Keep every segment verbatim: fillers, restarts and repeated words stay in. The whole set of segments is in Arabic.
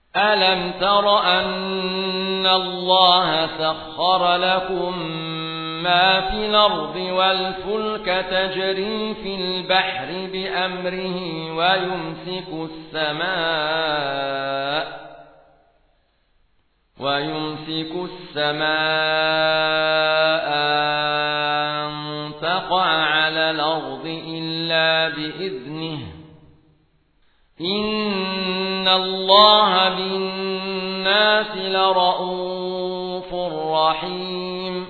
ألم تر أن الله سخر لكم ما في الأرض والفلك تجري في البحر بأمره ويمسك السماء ويمسك السماء أن تقع على الأرض إلا بإذنه إن الله بالناس لرءوف رحيم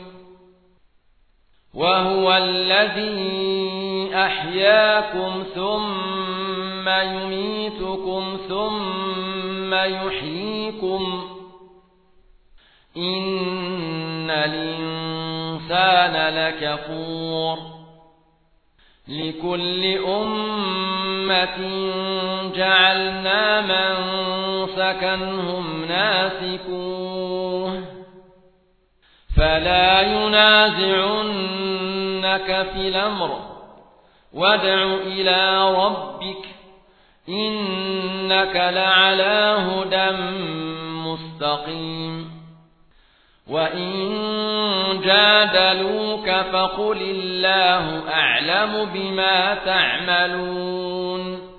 وهو الذي أحياكم ثم يميتكم ثم يحييكم إن الإنسان لكفور لكل أمة جعلنا منسكا هم ناسكوه فلا ينازعنك في الأمر وادع إلى ربك إنك لعلى هدى مستقيم وإن جادلوك فقل الله أعلم بما تعملون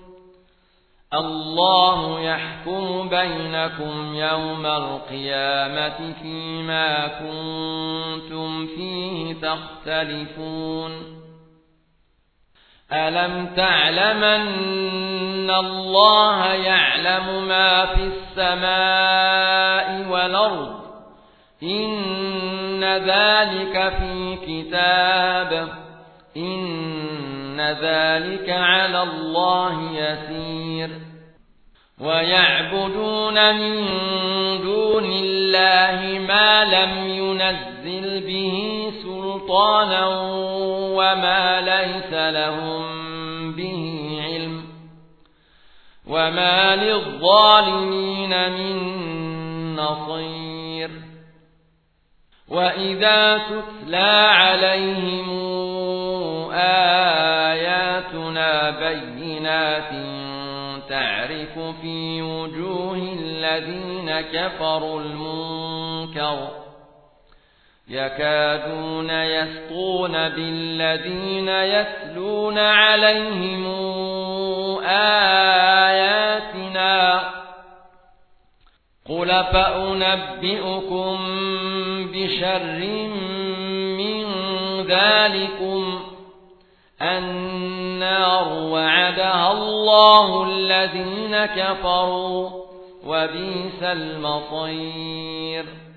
الله يحكم بينكم يوم القيامة فيما كنتم فيه تختلفون ألم تعلم أن الله يعلم ما في السماء والأرض إن ذلك في كتاب إن ذلك على الله يسير ويعبدون من دون الله ما لم ينزل به سلطانا وما ليس لهم به علم وما للظالمين من نصير وإذا تتلى عليهم آياتنا بينات تعرف في وجوه الذين كفروا المنكر يكادون يسطون بالذين يتلون عليهم آياتنا قل فأنبئكم بشر من ذلكم النار وعدها الله الذين كفروا وبئس المصير